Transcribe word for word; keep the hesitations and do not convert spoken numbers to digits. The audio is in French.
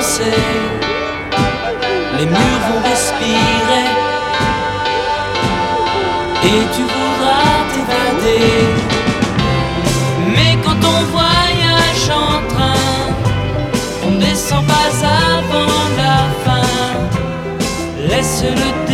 danser, les murs vont respirer, et tu voudras t'évader. Mais quand on voyage en train, on ne descend pas avant la fin. Laisse le